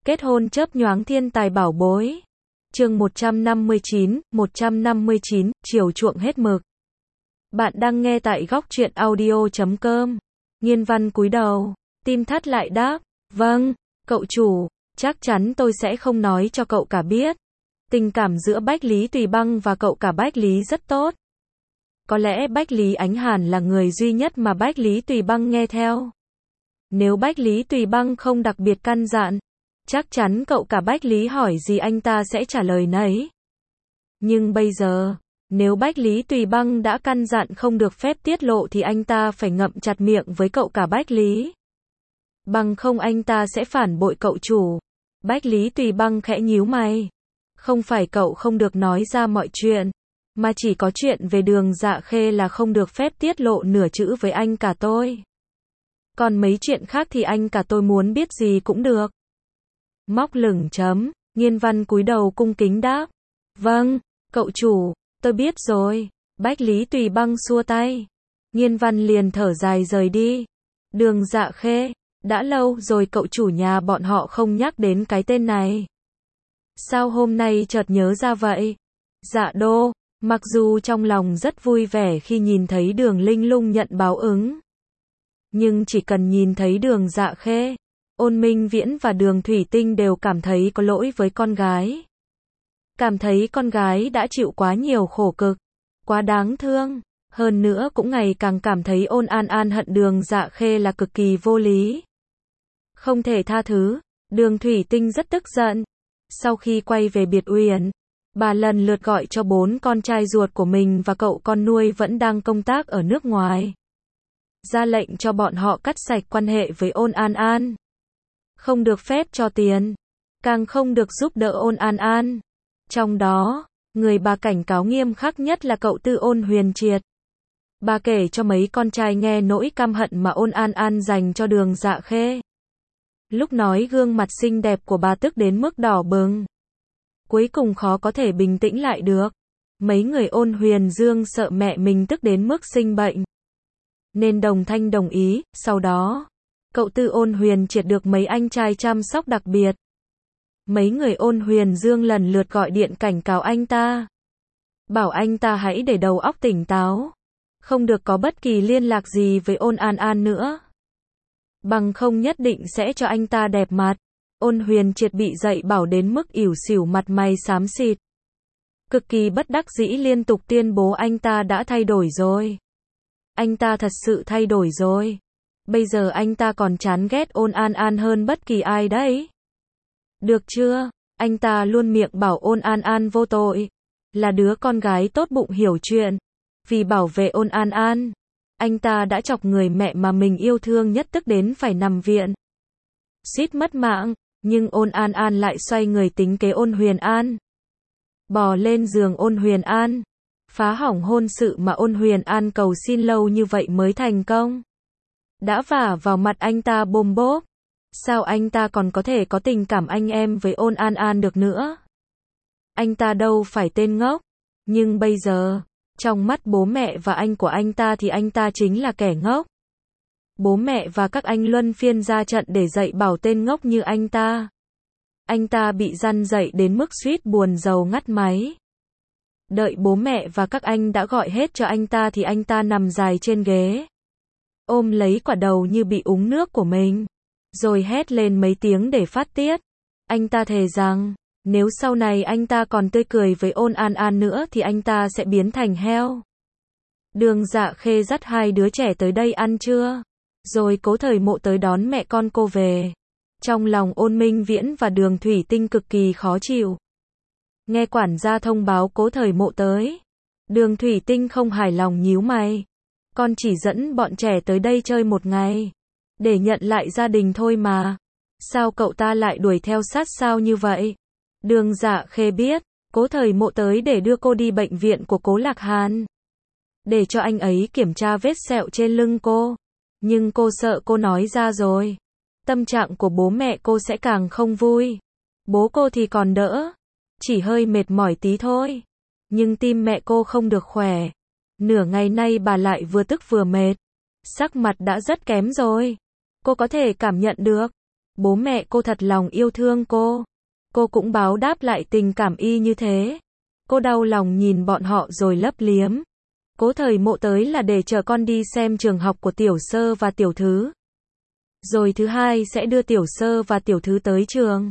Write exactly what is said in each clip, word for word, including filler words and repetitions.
Kết hôn chớp nhoáng thiên tài bảo bối. Chương một trăm năm mươi chín, một trăm năm mươi chín, chiều chuộng hết mực. Bạn đang nghe tại góc truyện audio chấm com. Nghiên Văn cúi đầu, tim thắt lại đáp, vâng, cậu chủ, chắc chắn tôi sẽ không nói cho cậu cả biết. Tình cảm giữa Bách Lý Tùy Băng và cậu cả Bách Lý rất tốt. Có lẽ Bách Lý Ánh Hàn là người duy nhất mà Bách Lý Tùy Băng nghe theo. Nếu Bách Lý Tùy Băng không đặc biệt căn dặn, chắc chắn cậu cả Bách Lý hỏi gì anh ta sẽ trả lời nấy. Nhưng bây giờ, nếu Bách Lý Tùy Băng đã căn dặn không được phép tiết lộ thì anh ta phải ngậm chặt miệng với cậu cả Bách Lý. Bằng không anh ta sẽ phản bội cậu chủ. Bách Lý Tùy Băng khẽ nhíu mày. Không phải cậu không được nói ra mọi chuyện, mà chỉ có chuyện về Đường Dạ Khê là không được phép tiết lộ nửa chữ với anh cả tôi. Còn mấy chuyện khác thì anh cả tôi muốn biết gì cũng được. Móc lửng chấm, Nghiên Văn cúi đầu cung kính đáp. Vâng, cậu chủ, tôi biết rồi. Bách Lý Tùy Băng xua tay. Nghiên Văn liền thở dài rời đi. Đường Dạ Khê, đã lâu rồi cậu chủ nhà bọn họ không nhắc đến cái tên này. Sao hôm nay chợt nhớ ra vậy? Dạ đô, mặc dù trong lòng rất vui vẻ khi nhìn thấy Đường Linh Lung nhận báo ứng. Nhưng chỉ cần nhìn thấy Đường Dạ Khê, Ôn Minh Viễn và Đường Thủy Tinh đều cảm thấy có lỗi với con gái. Cảm thấy con gái đã chịu quá nhiều khổ cực, quá đáng thương. Hơn nữa cũng ngày càng cảm thấy Ôn An An hận Đường Dạ Khê là cực kỳ vô lý. Không thể tha thứ. Đường Thủy Tinh rất tức giận. Sau khi quay về biệt uyển, bà lần lượt gọi cho bốn con trai ruột của mình và cậu con nuôi vẫn đang công tác ở nước ngoài. Ra lệnh cho bọn họ cắt sạch quan hệ với Ôn An An. Không được phép cho tiền, càng không được giúp đỡ Ôn An An. Trong đó, người bà cảnh cáo nghiêm khắc nhất là cậu tư Ôn Huyền Triệt. Bà kể cho mấy con trai nghe nỗi căm hận mà Ôn An An dành cho Đường Dạ Khê. Lúc nói gương mặt xinh đẹp của bà tức đến mức đỏ bừng. Cuối cùng khó có thể bình tĩnh lại được. Mấy người Ôn Huyền Dương sợ mẹ mình tức đến mức sinh bệnh, nên đồng thanh đồng ý. Sau đó, cậu tư Ôn Huyền Triệt được mấy anh trai chăm sóc đặc biệt. Mấy người Ôn Huyền Dương lần lượt gọi điện cảnh cáo anh ta. Bảo anh ta hãy để đầu óc tỉnh táo. Không được có bất kỳ liên lạc gì với Ôn An An nữa. Bằng không nhất định sẽ cho anh ta đẹp mặt. Ôn Huyền Triệt bị dạy bảo đến mức ỉu xỉu mặt mày xám xịt. Cực kỳ bất đắc dĩ liên tục tuyên bố anh ta đã thay đổi rồi. Anh ta thật sự thay đổi rồi. Bây giờ anh ta còn chán ghét Ôn An An hơn bất kỳ ai đấy. Được chưa? Anh ta luôn miệng bảo Ôn An An vô tội. Là đứa con gái tốt bụng hiểu chuyện. Vì bảo vệ Ôn An An, anh ta đã chọc người mẹ mà mình yêu thương nhất tức đến phải nằm viện. Suýt mất mạng, nhưng Ôn An An lại xoay người tính kế Ôn Huyền An. Bò lên giường Ôn Huyền An. Phá hỏng hôn sự mà Ôn Huyền An cầu xin lâu như vậy mới thành công. Đã vả vào mặt anh ta bôm bốp. Sao anh ta còn có thể có tình cảm anh em với Ôn An An được nữa? Anh ta đâu phải tên ngốc. Nhưng bây giờ, trong mắt bố mẹ và anh của anh ta thì anh ta chính là kẻ ngốc. Bố mẹ và các anh luân phiên ra trận để dạy bảo tên ngốc như anh ta. Anh ta bị răn dạy đến mức suýt buồn rầu ngắt máy. Đợi bố mẹ và các anh đã gọi hết cho anh ta thì anh ta nằm dài trên ghế, ôm lấy quả đầu như bị uống nước của mình, rồi hét lên mấy tiếng để phát tiết. Anh ta thề rằng, nếu sau này anh ta còn tươi cười với Ôn An An nữa thì anh ta sẽ biến thành heo. Đường Dạ Khê dắt hai đứa trẻ tới đây ăn trưa, rồi Cố Thời Mộ tới đón mẹ con cô về. Trong lòng Ôn Minh Viễn và Đường Thủy Tinh cực kỳ khó chịu. Nghe quản gia thông báo Cố Thời Mộ tới, Đường Thủy Tinh không hài lòng nhíu mày. Con chỉ dẫn bọn trẻ tới đây chơi một ngày, để nhận lại gia đình thôi mà. Sao cậu ta lại đuổi theo sát sao như vậy? Đường Dạ Khê biết, Cố Thời Mộ tới để đưa cô đi bệnh viện của Cố Lạc Hàn, để cho anh ấy kiểm tra vết sẹo trên lưng cô. Nhưng cô sợ cô nói ra rồi, tâm trạng của bố mẹ cô sẽ càng không vui. Bố cô thì còn đỡ, chỉ hơi mệt mỏi tí thôi. Nhưng tim mẹ cô không được khỏe. Nửa ngày nay bà lại vừa tức vừa mệt. Sắc mặt đã rất kém rồi. Cô có thể cảm nhận được. Bố mẹ cô thật lòng yêu thương cô. Cô cũng báo đáp lại tình cảm y như thế. Cô đau lòng nhìn bọn họ rồi lấp liếm. Cố Thời Mộ tới là để chờ con đi xem trường học của tiểu sơ và tiểu thứ. Rồi thứ hai sẽ đưa tiểu sơ và tiểu thứ tới trường.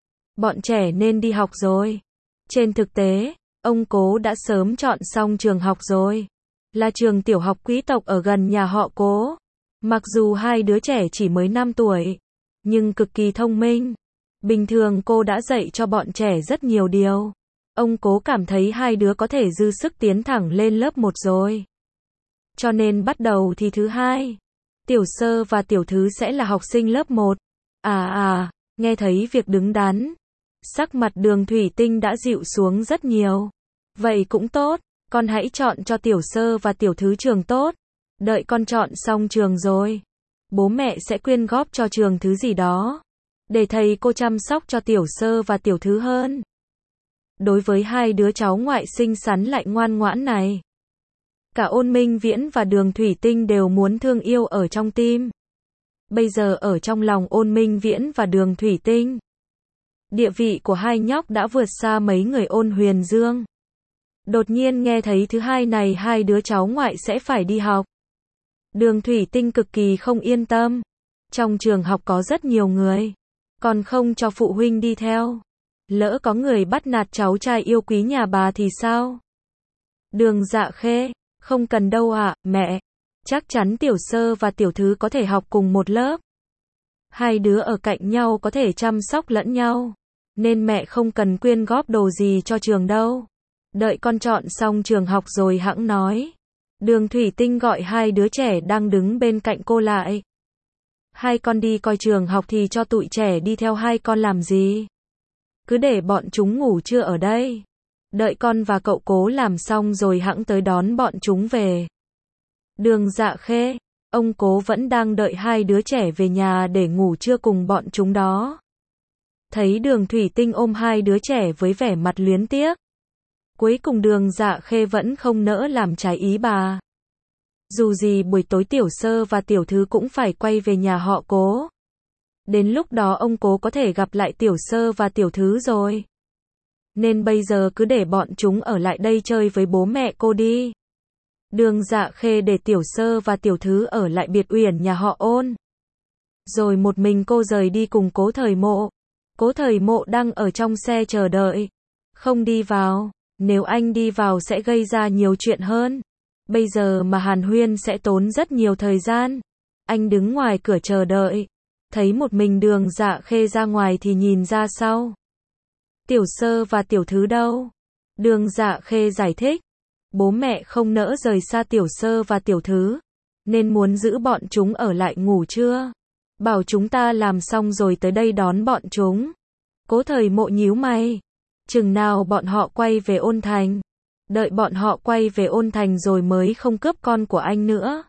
Bọn trẻ nên đi học rồi. Trên thực tế, ông Cố đã sớm chọn xong trường học rồi. Là trường tiểu học quý tộc ở gần nhà họ Cố. Mặc dù hai đứa trẻ chỉ mới năm tuổi, nhưng cực kỳ thông minh. Bình thường cô đã dạy cho bọn trẻ rất nhiều điều. Ông Cố cảm thấy hai đứa có thể dư sức tiến thẳng lên lớp một rồi. Cho nên bắt đầu thì thứ hai, tiểu sơ và tiểu thứ sẽ là học sinh lớp một. À à, nghe thấy việc đứng đắn. Sắc mặt Đường Thủy Tinh đã dịu xuống rất nhiều. Vậy cũng tốt, con hãy chọn cho tiểu sơ và tiểu thứ trường tốt. Đợi con chọn xong trường rồi, bố mẹ sẽ quyên góp cho trường thứ gì đó, để thầy cô chăm sóc cho tiểu sơ và tiểu thứ hơn. Đối với hai đứa cháu ngoại xinh xắn lại ngoan ngoãn này, cả Ôn Minh Viễn và Đường Thủy Tinh đều muốn thương yêu ở trong tim. Bây giờ ở trong lòng Ôn Minh Viễn và Đường Thủy Tinh, địa vị của hai nhóc đã vượt xa mấy người Ôn Huyền Dương. Đột nhiên nghe thấy thứ hai này hai đứa cháu ngoại sẽ phải đi học. Đường Thủy Tinh cực kỳ không yên tâm. Trong trường học có rất nhiều người, còn không cho phụ huynh đi theo. Lỡ có người bắt nạt cháu trai yêu quý nhà bà thì sao? Đường Dạ Khê, không cần đâu ạ, mẹ. Chắc chắn tiểu sơ và tiểu thứ có thể học cùng một lớp. Hai đứa ở cạnh nhau có thể chăm sóc lẫn nhau. Nên mẹ không cần quyên góp đồ gì cho trường đâu. Đợi con chọn xong trường học rồi hẵng nói. Đường Thủy Tinh gọi hai đứa trẻ đang đứng bên cạnh cô lại. Hai con đi coi trường học thì cho tụi trẻ đi theo hai con làm gì? Cứ để bọn chúng ngủ trưa ở đây. Đợi con và cậu Cố làm xong rồi hẵng tới đón bọn chúng về. Đường Dạ Khê, ông Cố vẫn đang đợi hai đứa trẻ về nhà để ngủ trưa cùng bọn chúng đó. Thấy Đường Thủy Tinh ôm hai đứa trẻ với vẻ mặt luyến tiếc. Cuối cùng Đường Dạ Khê vẫn không nỡ làm trái ý bà. Dù gì buổi tối tiểu sơ và tiểu thứ cũng phải quay về nhà họ Cố. Đến lúc đó ông Cố có thể gặp lại tiểu sơ và tiểu thứ rồi. Nên bây giờ cứ để bọn chúng ở lại đây chơi với bố mẹ cô đi. Đường Dạ Khê để tiểu sơ và tiểu thứ ở lại biệt uyển nhà họ Ôn. Rồi một mình cô rời đi cùng Cố Thời Mộ. Cố Thời Mộ đang ở trong xe chờ đợi. Không đi vào. Nếu anh đi vào sẽ gây ra nhiều chuyện hơn. Bây giờ mà hàn huyên sẽ tốn rất nhiều thời gian. Anh đứng ngoài cửa chờ đợi. Thấy một mình Đường Dạ Khê ra ngoài thì nhìn ra sau. Tiểu sơ và tiểu thứ đâu? Đường Dạ Khê giải thích. Bố mẹ không nỡ rời xa tiểu sơ và tiểu thứ. Nên muốn giữ bọn chúng ở lại ngủ trưa. Bảo chúng ta làm xong rồi tới đây đón bọn chúng. Cố Thời Mộ nhíu mày. Chừng nào bọn họ quay về Ôn Thành. Đợi bọn họ quay về Ôn Thành rồi mới không cướp con của anh nữa.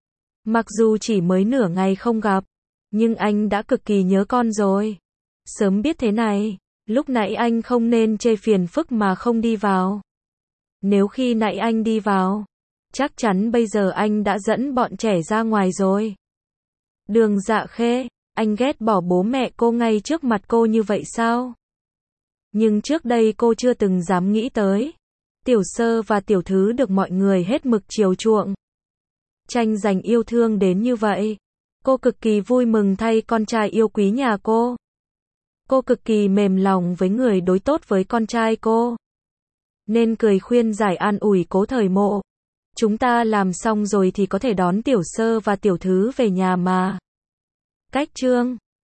Mặc dù chỉ mới nửa ngày không gặp, nhưng anh đã cực kỳ nhớ con rồi. Sớm biết thế này, lúc nãy anh không nên chê phiền phức mà không đi vào. Nếu khi nãy anh đi vào, chắc chắn bây giờ anh đã dẫn bọn trẻ ra ngoài rồi. Đường Dạ Khê, anh ghét bỏ bố mẹ cô ngay trước mặt cô như vậy sao? Nhưng trước đây cô chưa từng dám nghĩ tới. Tiểu sơ và tiểu thứ được mọi người hết mực chiều chuộng. Tranh giành yêu thương đến như vậy. Cô cực kỳ vui mừng thay con trai yêu quý nhà cô. Cô cực kỳ mềm lòng với người đối tốt với con trai cô. Nên cười khuyên giải an ủi Cố Thời Mộ. Chúng ta làm xong rồi thì có thể đón tiểu sơ và tiểu thứ về nhà mà. Cách chương